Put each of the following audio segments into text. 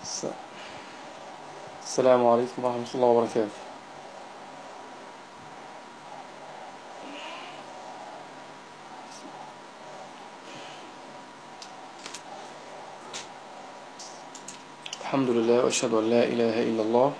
الس- السلام عليكم ورحمة الله وبركاته. الحمد لله وأشهد أن لا إله إلا الله.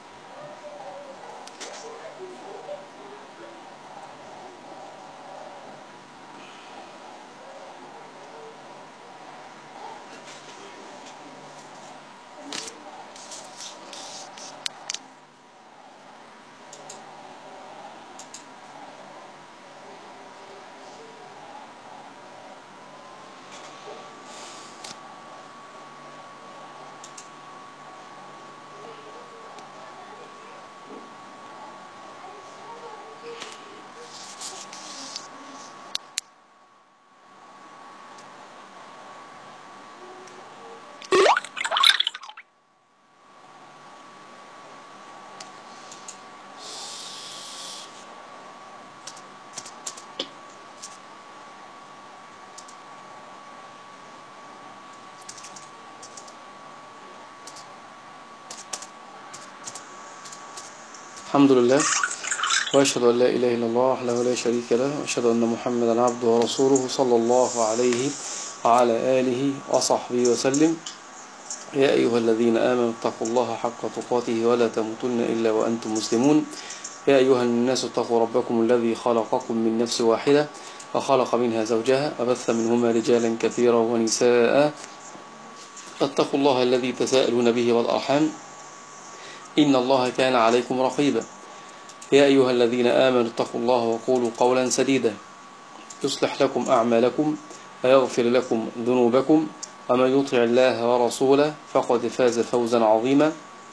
الحمد لله وأشهد أن لا إله إلا الله وحده لا شريك له، وأشهد أن محمدا عبده ورسوله صلى الله عليه وعلى آله وصحبه وسلم. يا أيها الذين آمنوا اتقوا الله حق تقاته ولا تموتن إلا وأنتم مسلمون. يا أيها الناس اتقوا ربكم الذي خلقكم من نفس واحدة وخلق منها زوجها وبث منهما رجالا كثيرا ونساء. اتقوا الله الذي تساءلون به والأرحام، إن الله كان عليكم رقيبا. يا أيها الذين آمنوا اتقوا الله وقولوا قولا سديدا يصلح لكم أعمالكم ويغفر لكم ذنوبكم، ومن يطع الله ورسوله فقد فاز فوزا عظيما.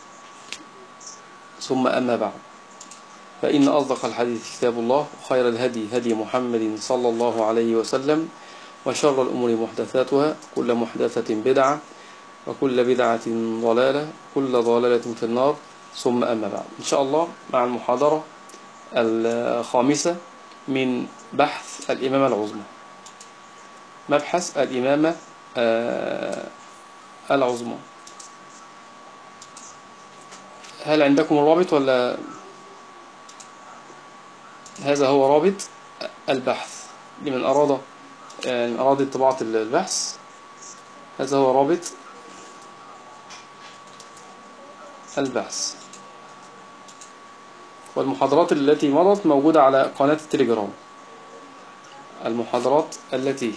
ثم أما بعد، فإن أصدق الحديث كتاب الله، وخير الهدي هدي محمد صلى الله عليه وسلم، وشر الأمور محدثاتها، كل محدثة بدعة، وكل بدعة ضلالة، كل ضلالة في النار. ثم أما بعد، إن شاء الله مع المحاضرة الخامسة من بحث الإمامة العظمى. مبحث الإمامة العظمى. هل عندكم الرابط ولا؟ هذا هو رابط البحث لمن أراد طباعة البحث. هذا هو رابط البحث، والمحاضرات التي مضت موجودة على قناة التليجرام. المحاضرات التي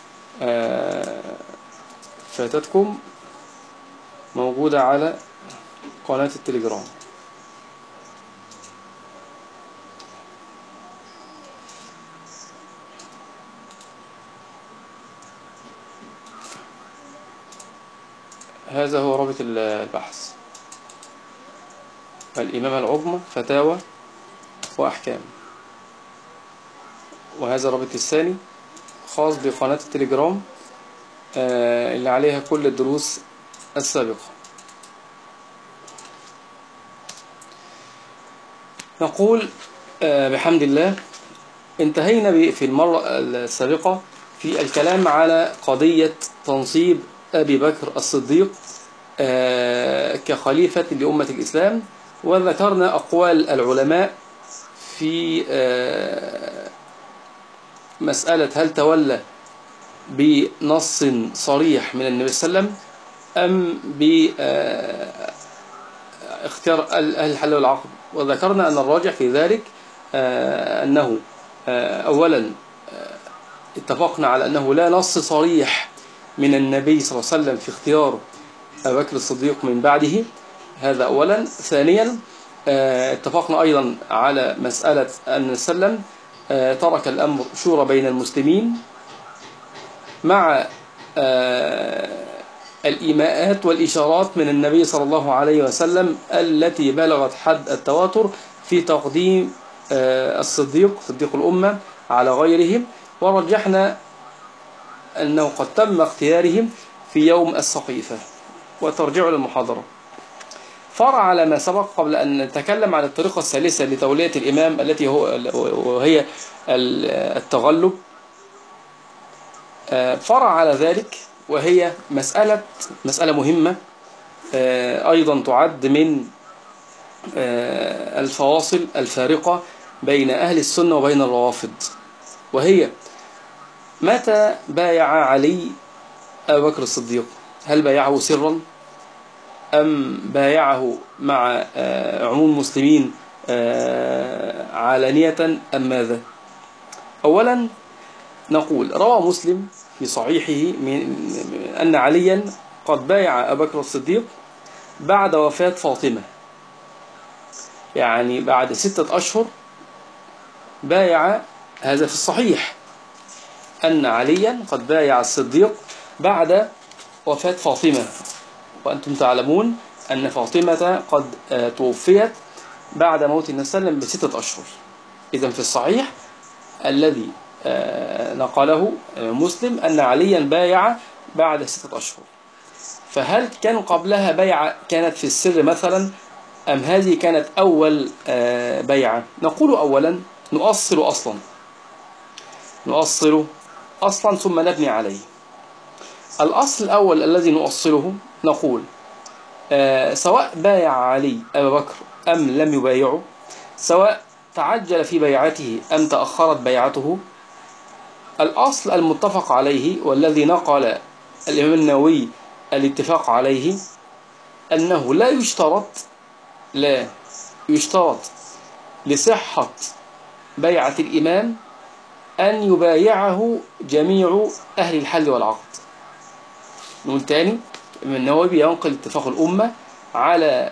فاتتكم موجودة على قناة التليجرام. هذا هو رابط البحث: الإمامة العظمى، فتاوى وأحكام. وهذا الرابط الثاني خاص بقناة التليجرام اللي عليها كل الدروس السابقة. نقول بحمد الله انتهينا في المرة السابقة في الكلام على قضية تنصيب أبي بكر الصديق كخليفة لأمة الإسلام، وذكرنا أقوال العلماء في مسألة هل تولى بنص صريح من النبي صلى الله عليه وسلم أم باختيار أهل الحل والعقد. وذكرنا أن الراجح في ذلك أنه أولا اتفقنا على أنه لا نص صريح من النبي صلى الله عليه وسلم في اختيار أبي بكر الصديق من بعده، هذا أولا. ثانيا اتفقنا أيضا على مسألة أن وسلم ترك الأمر شورى بين المسلمين مع الإيماءات والإشارات من النبي صلى الله عليه وسلم التي بلغت حد التواتر في تقديم صديق الأمة على غيرهم. ورجحنا أنه قد تم اختيارهم في يوم السقيفة، وترجعوا للمحاضرة. فرع على ما سبق قبل أن نتكلم عن الطريقة الثالثة لتولية الإمام التي وهي التغلب. فرع على ذلك، وهي مسألة مهمة أيضا تعد من الفواصل الفارقة بين أهل السنة وبين الروافض، وهي متى بايع علي أبو بكر الصديق؟ هل بايعه سرا أم بايعه مع عموم المسلمين علانية أم ماذا؟ أولا نقول روى مسلم في صحيحه أن عليا قد بايع أبو بكر الصديق بعد وفاة فاطمة، يعني بعد 6 أشهر بايع. هذا في الصحيح أن عليا قد بايع الصديق بعد وفاة فاطمة، وأنتم تعلمون أن فاطمة قد توفيت بعد موت النبي صلى الله عليه وسلم ب6 أشهر. إذن في الصحيح الذي نقله مسلم أن عليا بايع بعد 6 أشهر. فهل كان قبلها بيعة كانت في السر مثلا، أم هذه كانت أول بيعة؟ نقول أولا نؤصل أصلا ثم نبني عليه. الأصل الأول الذي نؤصله نقول سواء بايع علي أبا بكر أم لم يبايعه، سواء تعجل في بيعته أم تأخرت بيعته، الأصل المتفق عليه والذي نقل الإمام النووي الاتفاق عليه أنه لا يشترط لصحة بيعة الإمام أن يبايعه جميع أهل الحل والعقد. نقول تاني، الإمام النووي ينقل اتفاق الأمة على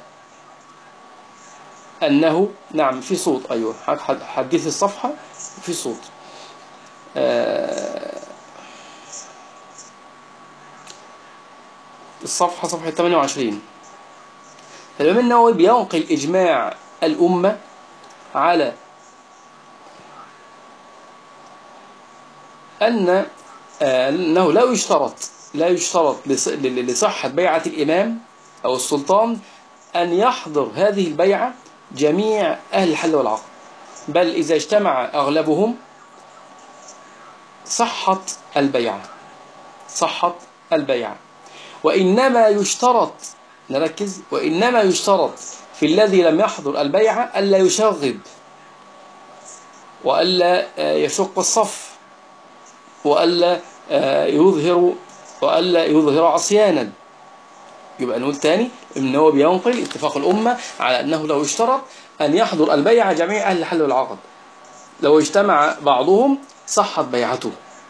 أنه نعم في صوت، أيوة حديث الصفحة في صوت. الصفحة صفحة 28. الإمام النووي بينقل إجماع الأمة على أنه لا يشترط لصحة بيعة الإمام أو السلطان أن يحضر هذه البيعة جميع أهل الحل والعقد، بل إذا اجتمع أغلبهم صحت البيعة. وإنما يشترط، نركز، وإنما يشترط في الذي لم يحضر البيعة ألا يشغب وألا يشق الصف وألا يظهر عصيانا. يبقى نقول تاني إن هو بينقل اتفاق الأمة على أنه لو اشترط أن يحضر البيعة جميع أهل الحل والعقد، لو اجتمع بعضهم صحت بيعته.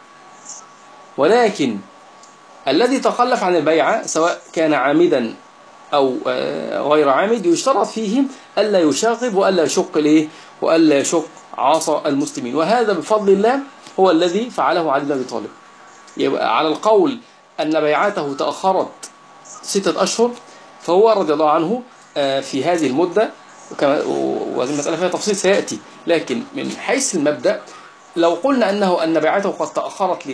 ولكن الذي تخلف عن البيعة سواء كان عامدا أو غير عامد يشترط فيهم ألا يشاغب وألا يشق عصا المسلمين. وهذا بفضل الله هو الذي فعله علي بن أبي طالب. يبقى على القول أن بيعته تأخرت 6 أشهر، فهو رضي الله عنه في هذه المدة، وهذه المسألة فيها تفصيل سيأتي، لكن من حيث المبدأ لو قلنا أن بيعته قد تأخرت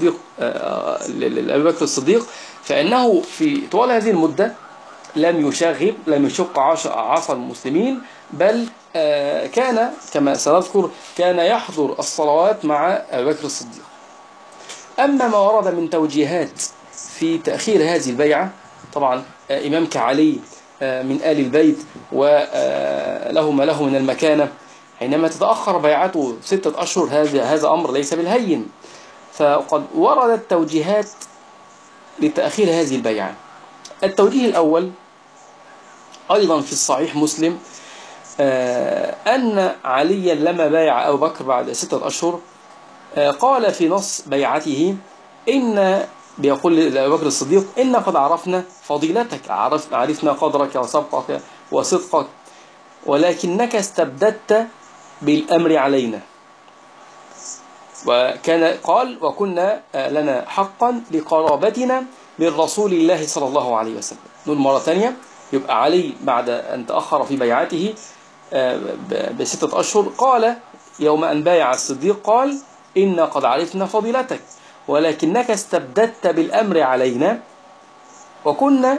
لأبي بكر الصديق، فإنه في طوال هذه المدة لم يشق عصا المسلمين، بل كان كما سنذكر كان يحضر الصلوات مع أبي بكر الصديق. أما ما ورد من توجيهات في تأخير هذه البيعة، طبعا إمام كعلي من آل البيت وله ما له من المكانة، حينما تتأخر بيعته 6 أشهر هذا أمر ليس بالهين. فقد وردت توجيهات لتأخير هذه البيعة. التوجيه الأول أيضا في الصحيح مسلم أن عليا لما بايع أبو بكر بعد 6 أشهر قال في نص بيعته بيقول لأبو بكر الصديق: إن قد عرفنا فضيلتك، عرفنا قدرك وسبقك وصدقك، ولكنك استبددت بالأمر علينا. قال: وكنا لنا حقا لقرابتنا من رسول الله صلى الله عليه وسلم. نقول مرة ثانية، يبقى علي بعد أن تأخر في بيعته ب6 أشهر قال يوم أن بايع الصديق قال: إن قد عرفنا فضيلتك ولكنك استبددت بالأمر علينا، وكنا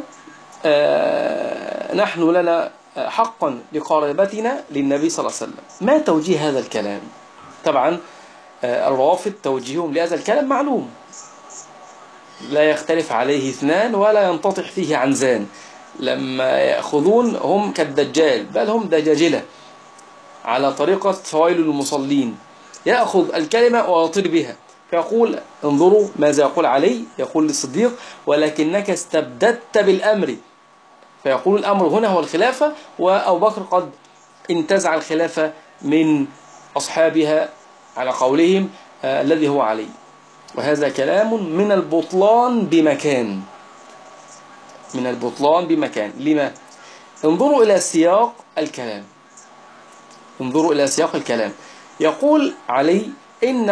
نحن لنا حقا لقرابتنا للنبي صلى الله عليه وسلم. ما توجيه هذا الكلام؟ طبعا الروافض توجيههم لهذا الكلام معلوم، لا يختلف عليه اثنان ولا ينتطح فيه عنزان. لما يأخذون هم كالدجال، بل هم دجاجلة على طريقة فويل للمصلين، يأخذ الكلمة ويطير بها، فيقول انظروا ماذا يقول علي، يقول للصديق ولكنك استبددت بالأمر، فيقول الأمر هنا هو الخلافة، وأبو بكر قد انتزع الخلافة من أصحابها على قولهم الذي هو علي. وهذا كلام من البطلان بمكان، من البطلان بمكان. لما؟ انظروا إلى سياق الكلام، انظروا إلى سياق الكلام. يقول علي إن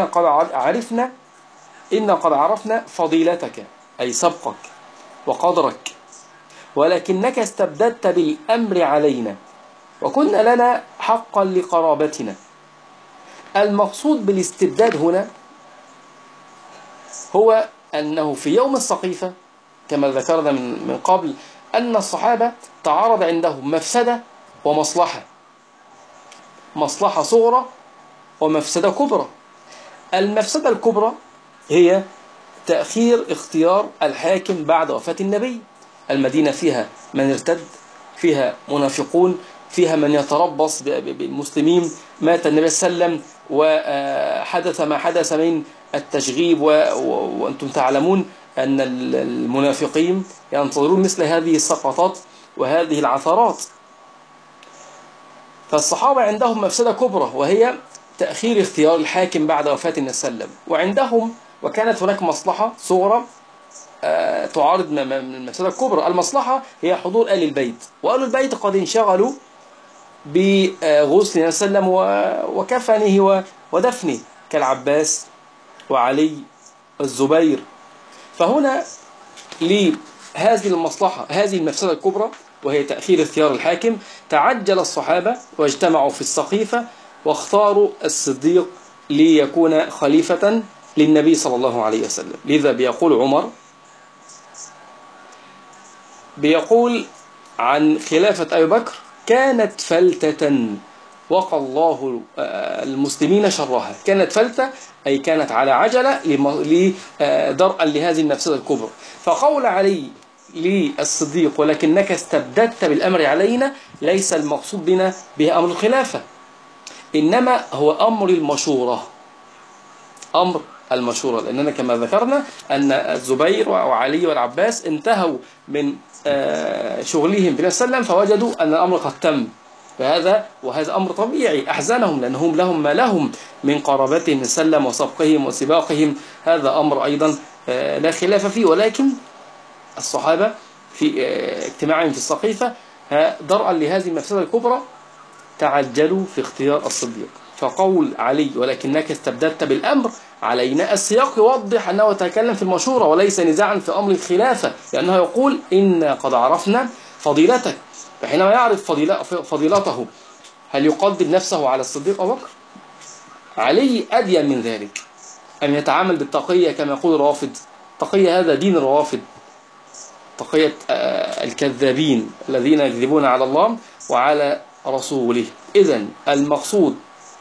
قد عرفنا فضيلتك، أي سبقك وقدرك، ولكنك استبددت بالأمر علينا وكنا لنا حقا لقرابتنا. المقصود بالاستبداد هنا هو أنه في يوم السقيفة كما ذكرنا من قبل أن الصحابة تعارض عندهم مفسدة ومصلحة، مصلحة صغرى ومفسدة كبرى. المفسدة الكبرى هي تأخير اختيار الحاكم بعد وفاة النبي. المدينة فيها من ارتد، فيها منافقون، فيها من يتربص بالمسلمين، مات النبي صلى الله عليه وسلم وحدث ما حدث من التشغيب، وأنتم تعلمون أن المنافقين ينتظرون مثل هذه السقطات وهذه العثرات. فالصحابة عندهم مفسدة كبرى وهي تأخير اختيار الحاكم بعد وفاة النبي صلى الله عليه وسلم، وعندهم وكانت هناك مصلحة صغرى تعارض من المفسدة الكبرى. المصلحة هي حضور آل البيت، وآل البيت قد انشغلوا بغسل النبي صلى الله عليه وسلم وكفنه ودفنه كالعباس وعلي والزبير. فهنا لهذه المصلحة، هذه المفسدة الكبرى وهي تأخير اختيار الحاكم، تعجل الصحابة واجتمعوا في السقيفة واختاروا الصديق ليكون خليفة للنبي صلى الله عليه وسلم. لذا بيقول عمر، بيقول عن خلافة أبي بكر كانت فلتة وقى الله المسلمين شرها. كانت فلتة أي كانت على عجلة لدرءا لهذه المفسدة الكبرى. فقول علي للصديق ولكنك استبددت بالأمر علينا ليس المقصود بنا به أمر الخلافة، إنما هو أمر المشورة، أمر المشورة. لأننا كما ذكرنا أن الزبير وعلي والعباس انتهوا من شغلهم بالنبي صلى الله عليه وسلم فوجدوا أن الأمر قد تم، وهذا أمر طبيعي أحزنهم، لأنهم لهم ما لهم من قرابتهم من سلم وسبقهم وسباقهم، هذا أمر أيضا لا خلاف فيه. ولكن الصحابة في اجتماعهم في السقيفة درءا لهذه المفسدة الكبرى تعجلوا في اختيار الصديق. فقول علي ولكنك استبددت بالأمر علينا، السياق يوضح أنه يتكلم في المشورة وليس نزاعا في أمر الخلافة، لأنه يقول إن قد عرفنا فضيلتك. فحينما يعرف فضيلته هل يقدم نفسه على الصديق أبو بكر؟ علي أدين من ذلك، أن يتعامل بالتقية كما يقول الروافض. تقية هذا دين الروافض، تقية الكذابين الذين يكذبون على الله وعلى رسوله. إذن المقصود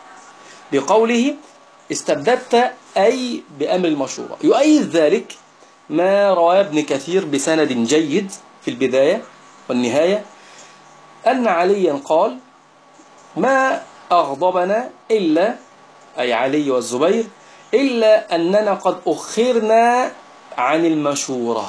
بقوله استبددت أي بأمر المشورة. يؤيد ذلك ما رواه ابن كثير بسند جيد في البداية والنهاية أن عليا قال ما أغضبنا إلا، أي علي والزبير، إلا أننا قد أخرنا عن المشورة.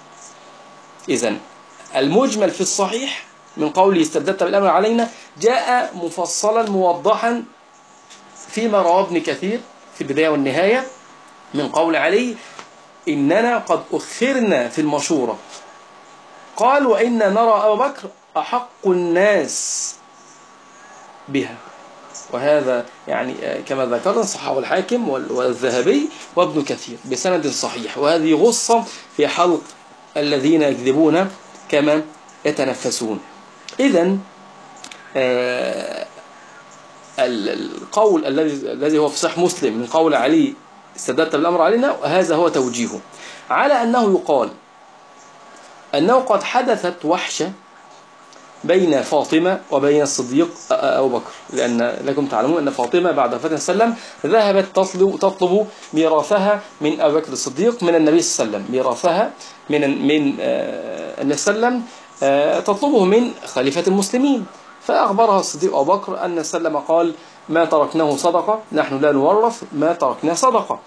إذن المجمل في الصحيح من قوله استبددت بالأمر علينا جاء مفصلا موضحا فيما رواه ابن كثير في البداية والنهاية من قول علي إننا قد أخرنا في المشورة. قال وإنا نرى أبا بكر أحق الناس بها، وهذا يعني كما ذكرنا صححه الحاكم والذهبي وابن كثير بسند صحيح. وهذه غصة في حلق الذين يكذبون كما يتنفسون. إذن القول الذي هو في صحيح مسلم من قول علي استبددت بالأمر علينا، هذا هو توجيهه على أنه يقال أنه قد حدثت وحشة بين فاطمة وبين الصديق أبو بكر، لأن لكم تعلمون أن فاطمة بعد وفاة النبي صلى الله عليه وسلم ذهبت تطلب ميراثها من أبو بكر الصديق من النبي صلى الله عليه وسلم، ميراثها من النبي صلى الله عليه وسلم تطلبه من خليفة المسلمين. فأخبرها الصديق أبو بكر أن سلم قال: ما تركناه صدقة، نحن لا نورث ما تركناه صدقة.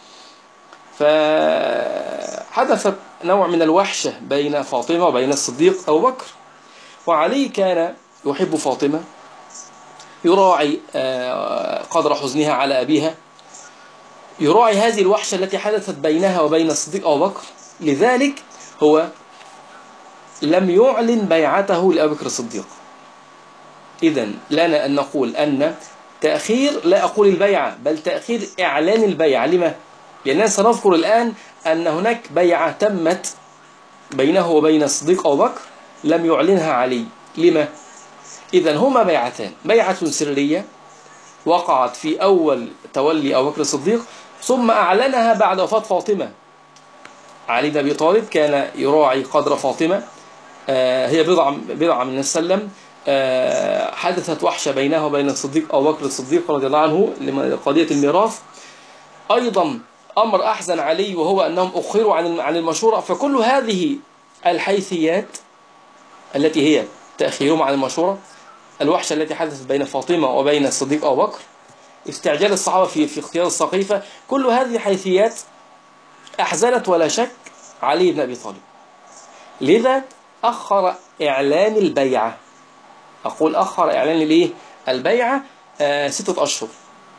فحدثت نوع من الوحشة بين فاطمة وبين الصديق أبو بكر. وعلي كان يحب فاطمة، يراعي قدر حزنها على أبيها، يراعي هذه الوحشة التي حدثت بينها وبين الصديق أبو بكر. لذلك هو لم يعلن بيعته لأبي بكر الصديق. إذن لنا أن نقول أن تأخير، لا أقول البيعة، بل تأخير إعلان البيعة. لما؟ لأننا سنذكر الآن أن هناك بيعة تمت بينه وبين الصديق أبو بكر لم يعلنها علي. لما؟ إذن هما بيعتان: بيعة سرية وقعت في أول تولي أبو بكر الصديق، ثم أعلنها بعد وفاة فاطمة. علي بن أبي طالب كان يراعي قدر فاطمة، هي بضعة من السلم. حدثت وحشة بينه وبين الصديق أبو بكر الصديق رضي الله عنه لقضية الميراث. أيضا أمر أحزن علي وهو أنهم أخروا عن المشورة. فكل هذه الحيثيات التي هي تأخيرهم عن المشورة، الوحشة التي حدثت بين فاطمة وبين الصديق أبو بكر، استعجال الصحابة في اختيار السقيفة، كل هذه حيثيات أحزنت ولا شك علي بن أبي طالب. لذا أخر إعلان البيعة. أقول أخر إعلان البيعة 6 أشهر.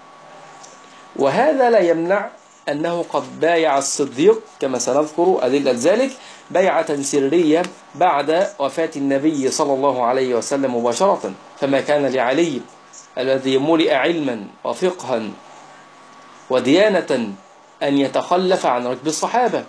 وهذا لا يمنع أنه قد بايع الصديق كما سنذكر أدلة ذلك بيعة سرية بعد وفاة النبي صلى الله عليه وسلم مباشرة. فما كان لعلي الذي ملئ علما وفقها وديانة أن يتخلف عن ركب الصحابة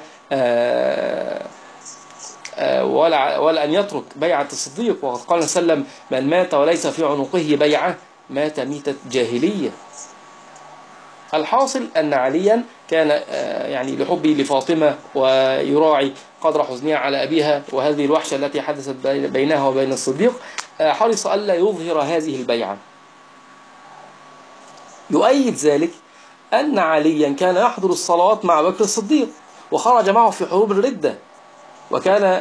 ولا أن يترك بيعة الصديق. وقد قال صلى الله عليه وسلم: من مات وليس في عنقه بيعة مات ميتة جاهلية. الحاصل أن عليا كان يعني لحبه لفاطمة ويراعي قدر حزنها على أبيها وهذه الوحشة التي حدثت بينها وبين الصديق، حرص ألا يظهر هذه البيعة. يؤيد ذلك أن عليا كان يحضر الصلوات مع بكر الصديق، وخرج معه في حروب الردة، وكان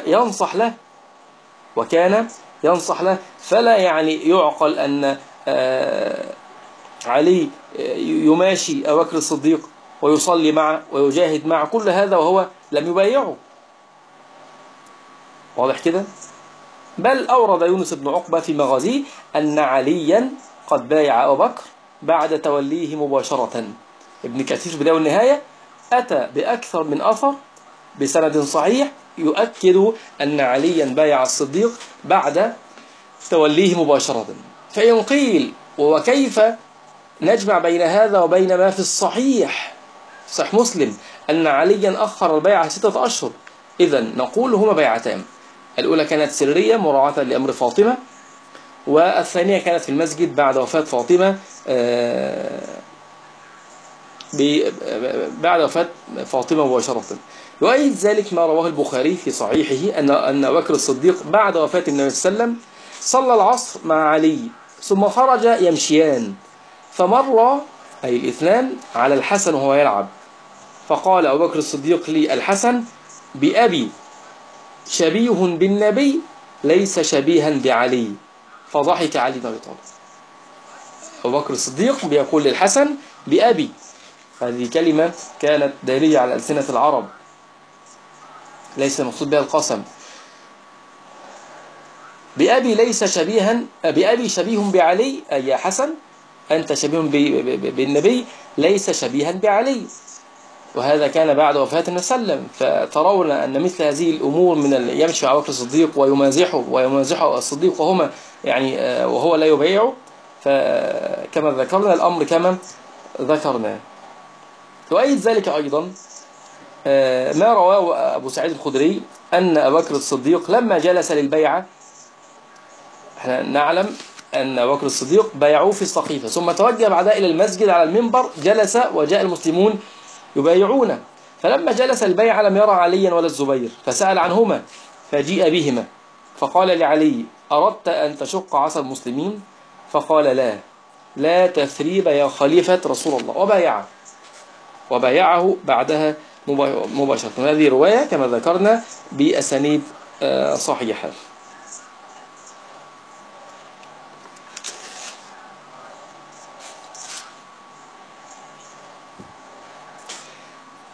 ينصح له فلا يعني يعقل أن علي يماشي أبو بكر الصديق ويصلي معه ويجاهد معه كل هذا وهو لم يبايعه. واضح كده؟ بل أورد يونس بن عقبة في مغازيه أن عليا قد بايع أبو بكر بعد توليه مباشرة. ابن كثير في البداية والنهاية أتى بأكثر من أثر بسند صحيح يؤكد أن عليا بايع الصديق بعد توليه مباشرة. فإن قيل: وكيف نجمع بين هذا وبين ما في الصحيح صحيح مسلم أن عليا أخر البيعة 6 أشهر؟ إذن نقول هما بيعتان: الأولى كانت سرية مراعاة لأمر فاطمة، والثانية كانت في المسجد بعد وفاة فاطمة مباشرة. يؤيد ذلك ما رواه البخاري في صحيحه أن أبو بكر الصديق بعد وفاة النبي صلى الله عليه وسلم صلى العصر مع علي ثم خرج يمشيان، فمر أي الاثنان على الحسن وهو يلعب، فقال أبو بكر الصديق لي: الحسن بأبي شبيه بالنبي ليس شبيها بعلي. فضحك علي بن أبي طالب. أبو بكر الصديق بيقول للحسن بأبي، هذه كلمة كانت دارية على ألسنة العرب، ليس المقصود بها القسم. بأبي شبيه بعلي، أي يا حسن أنت شبيه بالنبي ليس شبيها بعلي. وهذا كان بعد وفاة النبي صلى الله عليه وسلم. فترون أن مثل هذه الأمور من يمشي أبو بكر الصديق ويمازحه الصديق وهو لا يبيعه، فكما ذكرنا الأمر كما ذكرنا. يؤيد ذلك أيضا ما رواه أبو سعيد الخدري أن أبو بكر الصديق لما جلس للبيعة، احنا نعلم أن أبو بكر الصديق بايعوه في السقيفة ثم توجه بعدها إلى المسجد على المنبر، جلس وجاء المسلمون يبايعونه. فلما جلس البيعة لم يرى عليا ولا الزبير، فسأل عنهما فجيء بهما، فقال لعلي: أردت أن تشق عصا المسلمين؟ فقال: لا تثريب يا خليفة رسول الله، وبايعه بعدها مباشرة. هذه رواية كما ذكرنا بأسانيد صحيحة.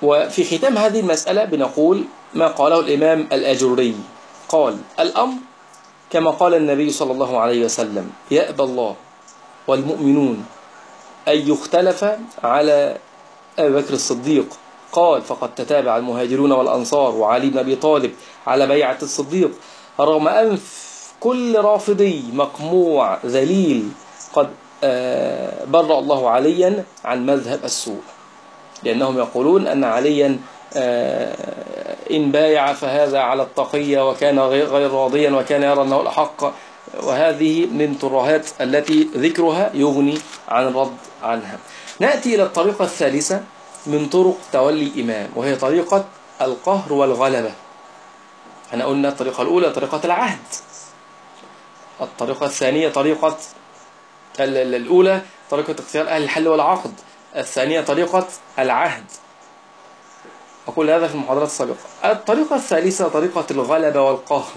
وفي ختام هذه المسألة بنقول ما قاله الإمام الأجري، قال: الأمر كما قال النبي صلى الله عليه وسلم: يأبى الله والمؤمنون أن يختلف على أبي بكر الصديق. قال: فقد تتابع المهاجرون والأنصار وعلي بن أبي طالب على بيعة الصديق، رغم أنف كل رافضي مقموع ذليل قد برأ الله عليا عن مذهب السوء، لأنهم يقولون أن عليا إن بايع فهذا على التقية وكان غير راضيا وكان يرى أنه الأحق، وهذه من ترهات التي ذكرها يغني عن الرد عنها. نأتي إلى الطريقة الثالثة من طرق تولي الإمام، وهي طريقة القهر والغلبة. احنا قلنا الطريقة الأولى طريقة العهد، الطريقة الثانية طريقة الأولى طريقة اختيار أهل الحل والعقد، الثانية طريقة العهد. أقول هذا في المحاضرات السابقة. الطريقة الثالثة طريقة الغلبة والقهر،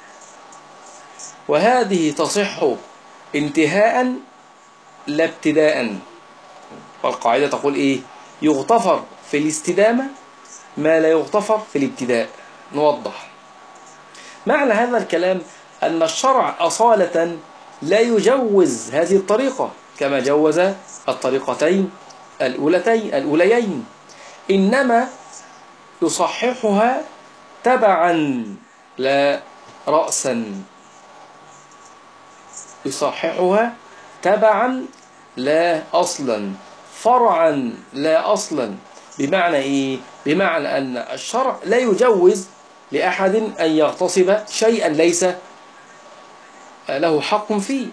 وهذه تصح انتهاء لا ابتداء. والقاعدة تقول إيه؟ يغتفر في الاستدامة ما لا يغتفر في الابتداء. نوضح معنى هذا الكلام، أن الشرع أصالة لا يجوز هذه الطريقة كما جوز الطريقتين الأوليين، إنما يصححها تبعا لا رأسا، يصححها تبعا لا أصلا، فرعا لا أصلا. بمعنى إيه؟ بمعنى أن الشرع لا يجوز لأحد أن يغتصب شيئا ليس له حق فيه.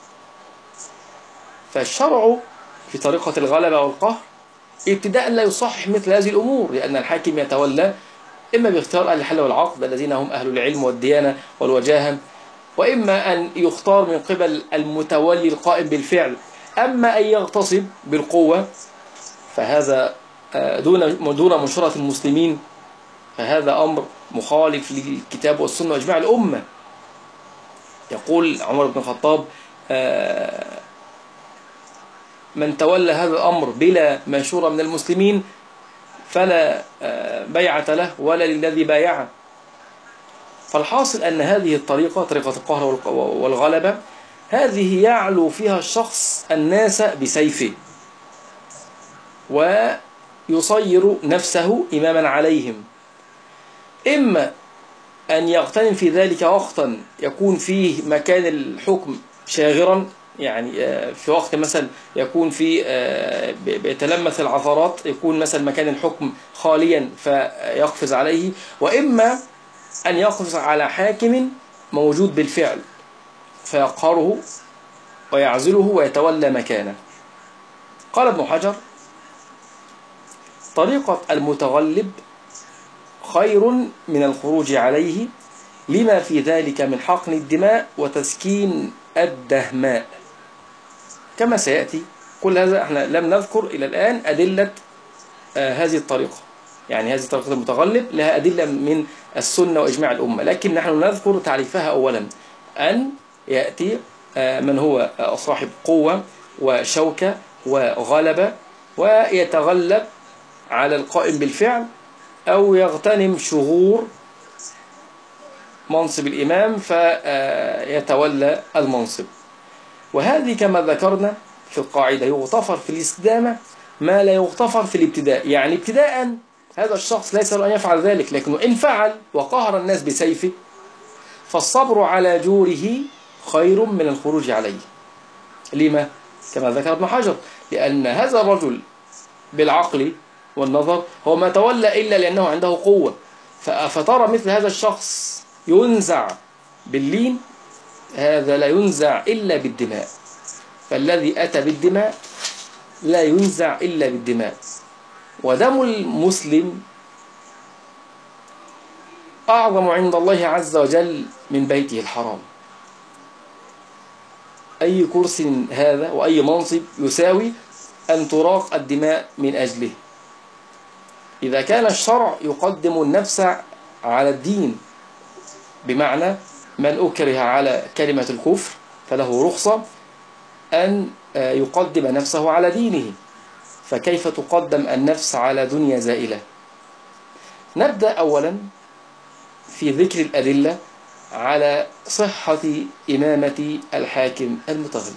فالشرع في طريقة الغلبة والقهر ابتداء لا يصحح مثل هذه الأمور، لأن الحاكم يتولى إما باختيار أهل الحل والعقد الذين هم أهل العلم والديانة والوجاهة، وإما أن يختار من قبل المتولي القائم بالفعل. أما أن يغتصب بالقوة فهذا دون مشورة المسلمين، فهذا أمر مخالف للكتاب والسنة وإجماع الأمة. يقول عمر بن الخطاب: من تولى هذا الأمر بلا مشورة من المسلمين فلا بيعة له ولا للذي بايعه. فالحاصل أن هذه الطريقة، طريقة القهر والغلبة، هذه يعلو فيها الشخص الناس بسيفه ويصير نفسه إماما عليهم، إما أن يغتنم في ذلك وقتا يكون فيه مكان الحكم شاغرا، يعني في وقت مثلا يكون فيه بيتلمس العثرات، يكون مثلا مكان الحكم خاليا فيقفز عليه، وإما أن يقفز على حاكم موجود بالفعل فيقهره ويعزله ويتولى مكانه. قال ابن حجر: طريقة المتغلب خير من الخروج عليه لما في ذلك من حقن الدماء وتسكين الدهماء. كما سيأتي كل هذا احنا لم نذكر إلى الآن أدلة هذه الطريقة، يعني هذه طريقة المتغلب لها أدلة من السنة وإجماع الأمة، لكن نحن نذكر تعريفها أولا، أن يأتي من هو صاحب قوة وشوكة وغلبة ويتغلب على القائم بالفعل، أو يغتنم شهور منصب الإمام فيتولى المنصب. وهذه كما ذكرنا في القاعدة يغتفر في الاستدامة ما لا يغتفر في الابتداء. يعني ابتداء هذا الشخص ليس له أن يفعل ذلك، لكنه إن فعل وقهر الناس بسيفه فالصبر على جوره خير من الخروج عليه. لما؟ كما ذكر ابن حجر: لأن هذا الرجل بالعقل والنظر هو ما تولى إلا لأنه عنده قوة، فترى مثل هذا الشخص ينزع باللين، هذا لا ينزع إلا بالدماء، فالذي أتى بالدماء لا ينزع إلا بالدماء. ودم المسلم أعظم عند الله عز وجل من بيته الحرام. أي كرسي هذا وأي منصب يساوي أن تراق الدماء من أجله. إذا كان الشرع يقدم النفس على الدين، بمعنى من أكره على كلمة الكفر فله رخصة أن يقدم نفسه على دينه، فكيف تقدم النفس على دنيا زائلة؟ نبدأ أولا في ذكر الأدلة على صحة إمامة الحاكم المتغلب.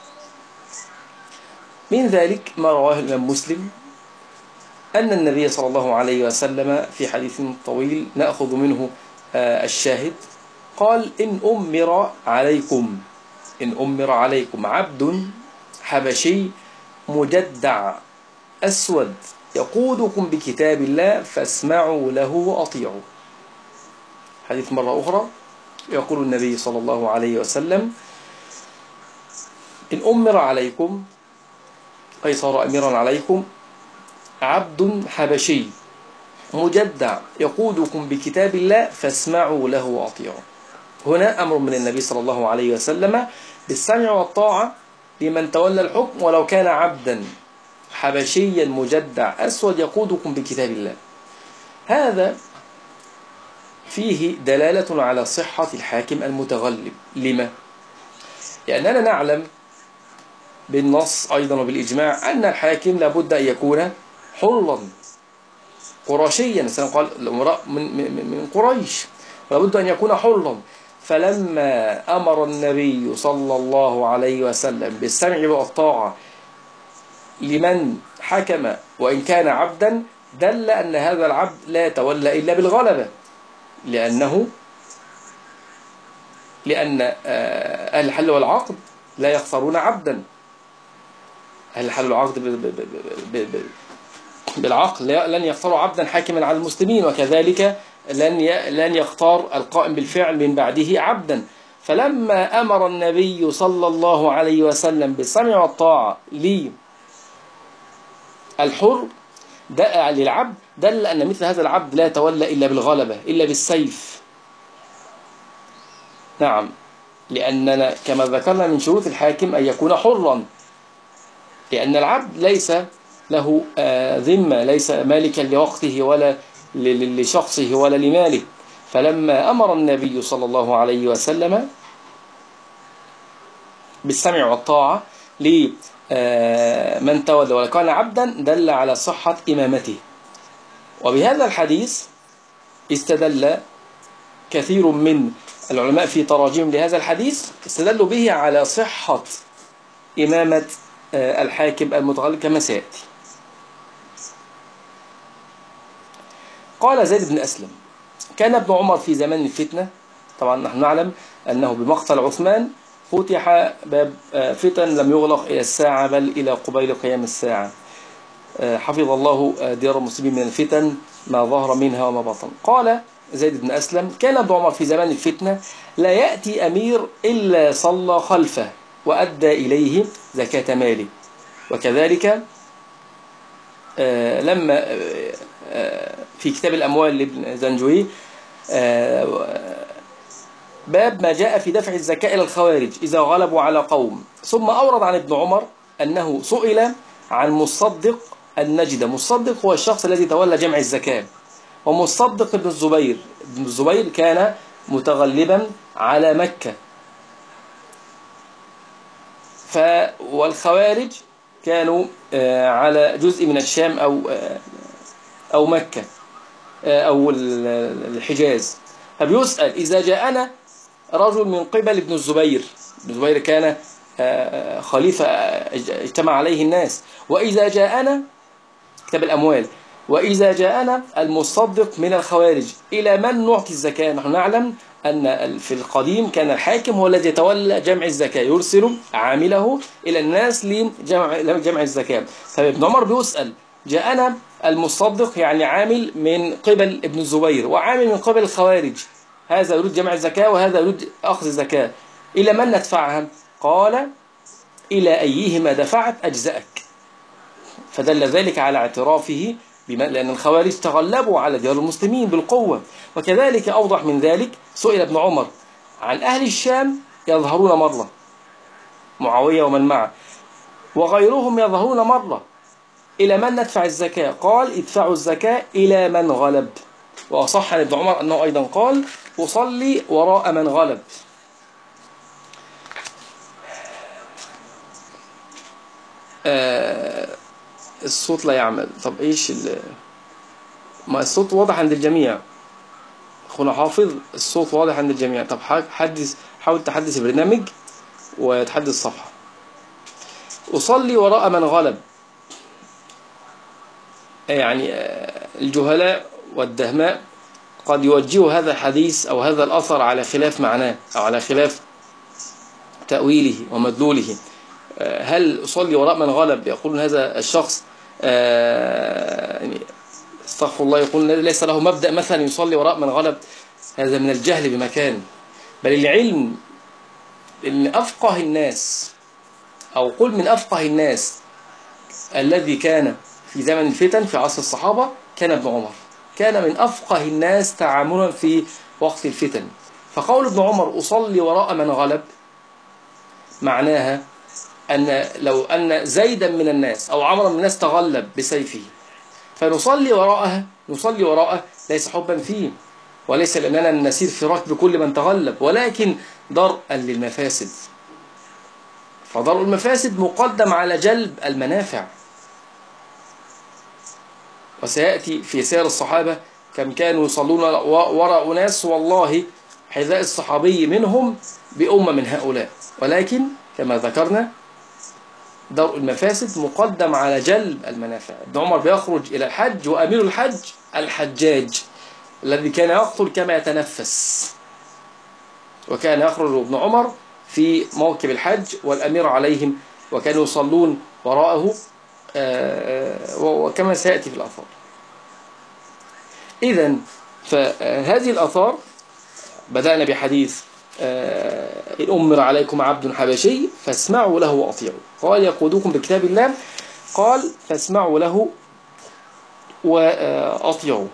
من ذلك ما رواه الإمام مسلم أن النبي صلى الله عليه وسلم في حديث طويل نأخذ منه الشاهد قال: إن أمر عليكم عبد حبشي مجدع أسود يقودكم بكتاب الله فاسمعوا له وأطيعوا. حديث مرة أخرى يقول النبي صلى الله عليه وسلم: إن أمر عليكم، أي صار أميرا عليكم، عبد حبشي مجدع يقودكم بكتاب الله فاسمعوا له وأطيعوا. هنا أمر من النبي صلى الله عليه وسلم بالسمع والطاعة لمن تولى الحكم ولو كان عبدا حبشيا مجدع أسود يقودكم بكتاب الله. هذا فيه دلالة على صحة الحاكم المتغلب. لما؟ لأننا نعلم بالنص أيضا وبالإجماع أن الحاكم لابد أن يكون حرا قرشيا، قال الأمراء من قريش، لابد أن يكون حرا. فلما أمر النبي صلى الله عليه وسلم بالسمع والطاعة لمن حكم وإن كان عبدا، دل أن هذا العبد لا يتولى إلا بالغلبة، لأن أهل الحل والعقد لا يختارون عبدا. أهل الحل والعقد بالعقل لن يختاروا عبدا حاكما على المسلمين، وكذلك لن يختار القائم بالفعل من بعده عبدا. فلما أمر النبي صلى الله عليه وسلم بالسمع والطاعة للحر للعبد، دل أن مثل هذا العبد لا يتولى إلا بالغلبة، إلا بالسيف. نعم، لأننا كما ذكرنا من شروط الحاكم أن يكون حرا، لأن العبد ليس له ذمة، ليس مالكا لوقته ولا لشخصه ولا لماله. فلما أمر النبي صلى الله عليه وسلم بالسمع والطاعة لمن تولى ولو كان عبدا، دل على صحة إمامته. وبهذا الحديث استدل كثير من العلماء في تراجم لهذا الحديث، استدلوا به على صحة إمامة الحاكم المتغلب كما سيأتي. قال زيد بن أسلم: كان ابن عمر في زمان الفتنة، طبعا نحن نعلم أنه بمقتل عثمان فتح باب فتن لم يغلق إلى الساعة بل إلى قبيل قيام الساعة. حفظ الله ديار المسلمين من الفتن ما ظهر منها وما بطن. قال زيد بن أسلم: كان ابن عمر في زمان الفتنة لا يأتي أمير إلا صلى خلفه وأدى إليه زكاة ماله. وكذلك لما في كتاب الأموال لابن زنجوي باب ما جاء في دفع الزكاة إلى الخوارج إذا غلبوا على قوم. ثم أورد عن ابن عمر أنه سئل عن مصدق النجدة. مصدق هو الشخص الذي تولى جمع الزكاة، ومصدق ابن الزبير. ابن الزبير كان متغلبا على مكة، والخوارج كانوا على جزء من الشام أو مكة أو الحجاز. فبيسأل: إذا جاءنا رجل من قبل ابن الزبير، ابن الزبير كان خليفة اجتمع عليه الناس، وإذا جاءنا كتاب الأموال، وإذا جاءنا المصدق من الخوارج إلى من نعطي الزكاة؟ نحن نعلم أن في القديم كان الحاكم هو الذي يتولى جمع الزكاة، يرسل عامله إلى الناس لجمع الزكاة. فابن عمر بيسأل: جاءنا المصدق يعني عامل من قبل ابن الزبير وعامل من قبل الخوارج، هذا يريد جمع الزكاة وهذا يريد أخذ الزكاة، إلى من ندفعها؟ قال: إلى أيهما دفعت أجزأك. فدل ذلك على اعترافه لأن الخوارج تغلبوا على ديار المسلمين بالقوة. وكذلك أوضح من ذلك سئل ابن عمر عن أهل الشام يظهرون مرة، معاوية ومن معه، وغيرهم يظهرون مرة، إلى من ندفع الزكاة؟ قال: ادفعوا الزكاة إلى من غلب. وأصح عن ابن عمر أنه أيضا قال: أصلي وراء من غلب. الصوت لا يعمل. طب إيش ما الصوت واضح عند الجميع. أخونا حافظ الصوت واضح عند الجميع. طب حاول تحدث البرنامج وتحدث الصفحة. أصلي وراء من غلب، يعني الجهلاء والدهماء قد يوجهوا هذا الحديث أو هذا الأثر على خلاف معناه أو على خلاف تأويله ومدلوله. هل أصلي وراء من غلب يقولون هذا الشخص يعني استغفر الله، يقول ليس له مبدأ مثلا يصلي وراء من غلب؟ هذا من الجهل بمكان. بل العلم ان أفقه الناس، أو قل من أفقه الناس الذي كان في زمن الفتن في عصر الصحابة كان ابن عمر. كان من أفقه الناس تعاملا في وقت الفتن. فقول ابن عمر أصلي وراء من غلب معناها أن لو أن زيدا من الناس أو عمرا من الناس تغلب بسيفه فنصلي وراءه ليس حبا فيه، وليس لأننا نسير في ركب كل من تغلب، ولكن درءا للمفاسد. فضرء المفاسد مقدم على جلب المنافع. وسيأتي في سير الصحابة كم كانوا يصلون وراء أناس والله حذاء الصحابي منهم بأمة من هؤلاء، ولكن كما ذكرنا درء المفاسد مقدم على جلب المنافع. ابن عمر بيخرج إلى الحج وأمير الحج الحجاج الذي كان يقتل كما يتنفس، وكان يخرج ابن عمر في موكب الحج والأمير عليهم وكانوا يصلون وراءه وكما سيأتي في الآثار. إذن فهذه الآثار بدأنا بحديث إن أمر عليكم عبد حبشي فاسمعوا له وأطيعوا، قال يقودكم بكتاب الله، قال فاسمعوا له وأطيعوا.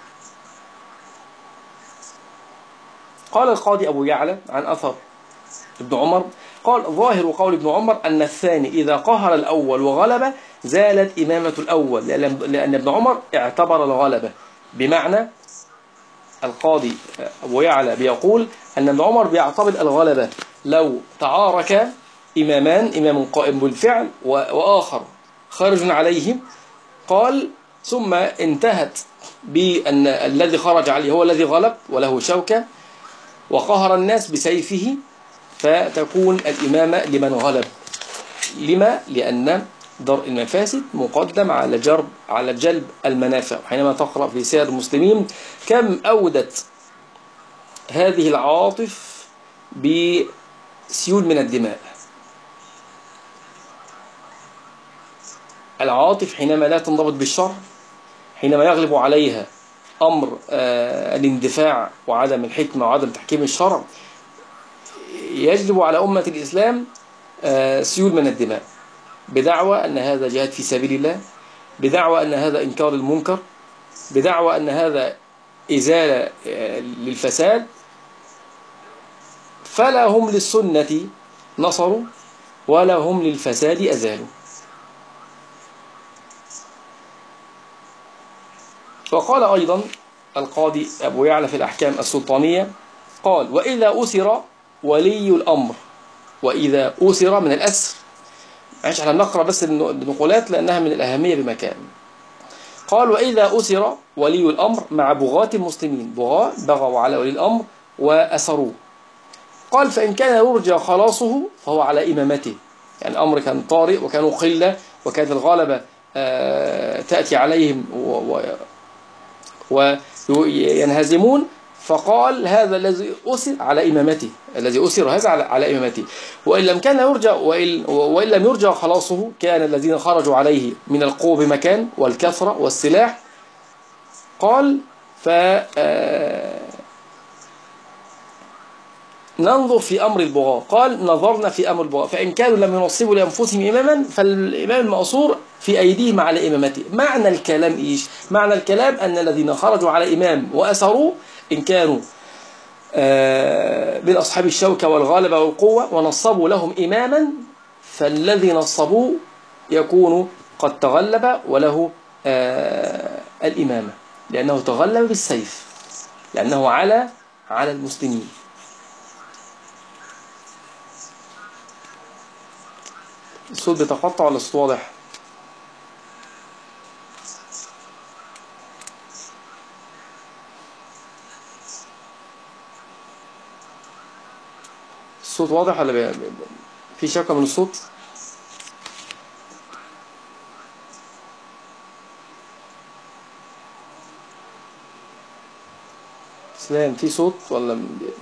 قال القاضي أبو يعلى عن أثر ابن عمر قال ظاهر قول ابن عمر أن الثاني إذا قهر الأول وغلب زالت إمامة الأول، لأن ابن عمر اعتبر الغلبة، بمعنى القاضي أبو يعلى بيقول أن ابن عمر بيعتبر الغلبة لو تعارك إمامان، إمام قائم بالفعل وآخر خارج عليهم، قال ثم انتهت بأن الذي خرج عليه هو الذي غلب وله شوكة وقهر الناس بسيفه، فتكون الإمامة لمن غلب. لما؟ لأن درء المفاسد مقدم على جلب المنافع. حينما تقرأ في سير المسلمين كم أودت هذه العواطف بسيول من الدماء. العواطف حينما لا تنضبط بالشرع، حينما يغلب عليها أمر الاندفاع وعدم الحكمة وعدم تحكيم الشرع، يجلب على أمة الإسلام سيول من الدماء، بدعوى أن هذا جهاد في سبيل الله، بدعوى أن هذا إنكار المنكر، بدعوى أن هذا إزالة للفساد. فلا هم للسنة نصروا ولا هم للفساد أزالوا. وقال أيضا القاضي أبو يعلى في الأحكام السلطانية قال وإذا أسر ولي الأمر، وإذا أسر من الأسر، معلش احنا نقرأ بس النقولات لأنها من الأهمية بمكان. قال وإذا أسر ولي الأمر مع بغاة المسلمين، بغاة بغوا على ولي الأمر وأسروه، قال فإن كان يرجى خلاصه فهو على إمامته. يعني الأمر كان طارئ وكانوا قلة وكانت الغلبة تأتي عليهم وينهزمون، فقال هذا الذي أسر على إمامته، الذي أسر هذا على إمامته. وإن لم كان يرجى وإن لم يرجى خلاصه كان الذين خرجوا عليه من القوة بمكان والكثرة والسلاح. قال ننظر في أمر البغاة، قال نظرنا في أمر البغاة فإن كانوا لم ينصبوا لأنفسهم إماما فالإمام المأصور في أيديهم على إمامته. معنى الكلام إيش؟ معنى الكلام أن الذين خرجوا على إمام وأسروا إن كانوا من أصحاب الشوكة والغالبة والقوة ونصبوا لهم إماما، فالذي نصبوه يكون قد تغلب وله الإمامة، لأنه تغلب بالسيف، لأنه على المسلمين. الصوت بيتقطع ولا الصوت واضح؟ الصوت واضح ولا في شكوى من الصوت؟ اسلام في صوت ولا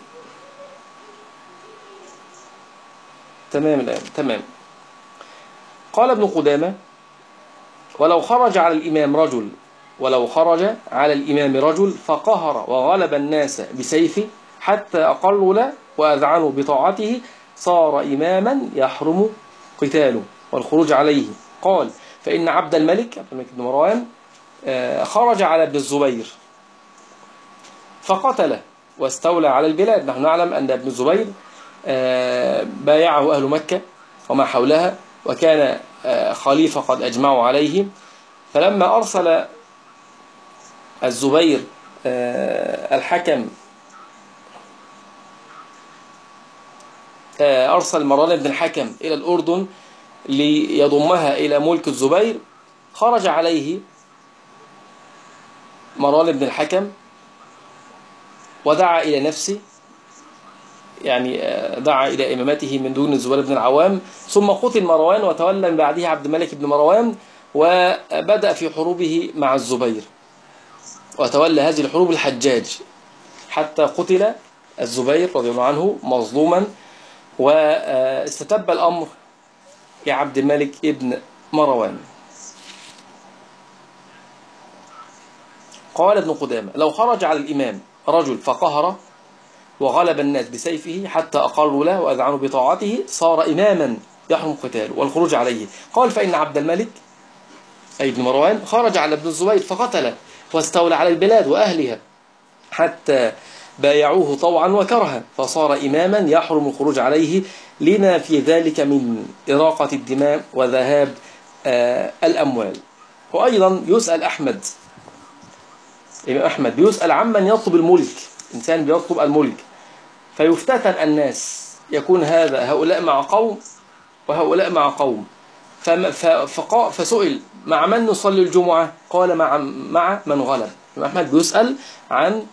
تمام الآن؟ تمام. قال ابن قدامة: ولو خرج على الإمام رجل ولو خرج على الإمام رجل فقهر وغلب الناس بسيفه حتى أقروا له وأذعنوا بطاعته صار إماما يحرم قتاله والخروج عليه. قال: فإن عبد الملك بن مروان خرج على ابن الزبير فقتله واستولى على البلاد. نحن نعلم أن ابن الزبير بايعه أهل مكة وما حولها، وكان خليفة قد أجمعوا عليه. فلما أرسل الزبير الحكم، أرسل مروان بن الحكم إلى الأردن ليضمها إلى ملك الزبير، خرج عليه مروان بن الحكم ودعا إلى نفسه، يعني دعا إلى إمامته من دون الزبير بن العوام. ثم قتل مروان وتولى من بعده عبد الملك بن مروان، وبدأ في حروبه مع الزبير، وتولى هذه الحروب الحجاج حتى قتل الزبير رضي الله عنه مظلوما، واستتب الأمر لعبد الملك ابن مروان. قال ابن قدامة: لو خرج على الإمام رجل فقهر وغلب الناس بسيفه حتى أقروا له وأذعنوا بطاعته صار إماما يحرم قتاله والخروج عليه. قال: فإن عبد الملك أي ابن مروان خرج على ابن الزبير فقتله واستولى على البلاد وأهلها حتى بايعوه طوعا وكرها فصار إماما يحرم الخروج عليه لما في ذلك من إراقة الدماء وذهاب الأموال. وأيضا يسأل أحمد، الإمام أحمد بيسأل عمن يطلب الملك، إنسان بيطلب الملك فيفتتن الناس، يكون هؤلاء مع قوم وهؤلاء مع قوم، فسئل: مع من نصلي الجمعة؟ قال: مع من غلب. الإمام أحمد بيسأل عن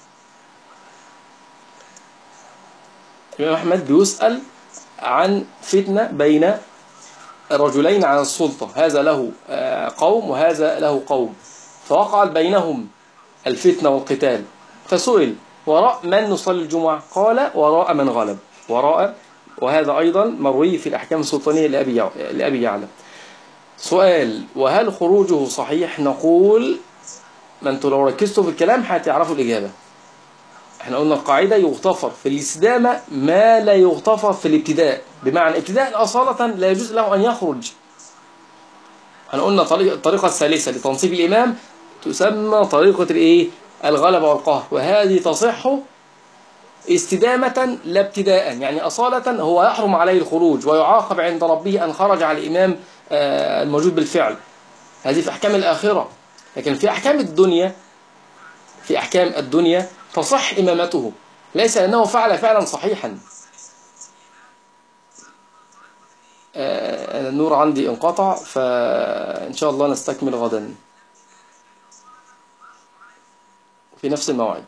الإمام أحمد بيسأل عن فتنة بين رجلين على السلطة، هذا له قوم وهذا له قوم، فوقع بينهم الفتنة والقتال، فسئل: وراء من نصلي الجمعة؟ قال: وراء من غلب. وراء، وهذا أيضا مروي في الأحكام السلطانية لأبي يعلى. سؤال: وهل خروجه صحيح؟ نقول: ما انتوا لو ركزتوا في الكلام هتعرفوا الإجابة. احنا قلنا القاعدة يغتفر في الاستدامة ما لا يغتفر في الابتداء، بمعنى ابتداء أصالة لا يجوز له أن يخرج. احنا قلنا الطريقة الثالثة لتنصيب الإمام تسمى طريقة الغلبة والقهر، وهذه تصح استدامة لا ابتداء، يعني أصالة هو يحرم عليه الخروج ويعاقب عند ربه أن خرج على الإمام الموجود بالفعل. هذه في أحكام الآخرة. لكن في أحكام الدنيا، في أحكام الدنيا تصح إمامته، ليس أنه فعل فعلا صحيحا. النور عندي انقطع، فإن شاء الله نستكمل غدا في نفس الموعد.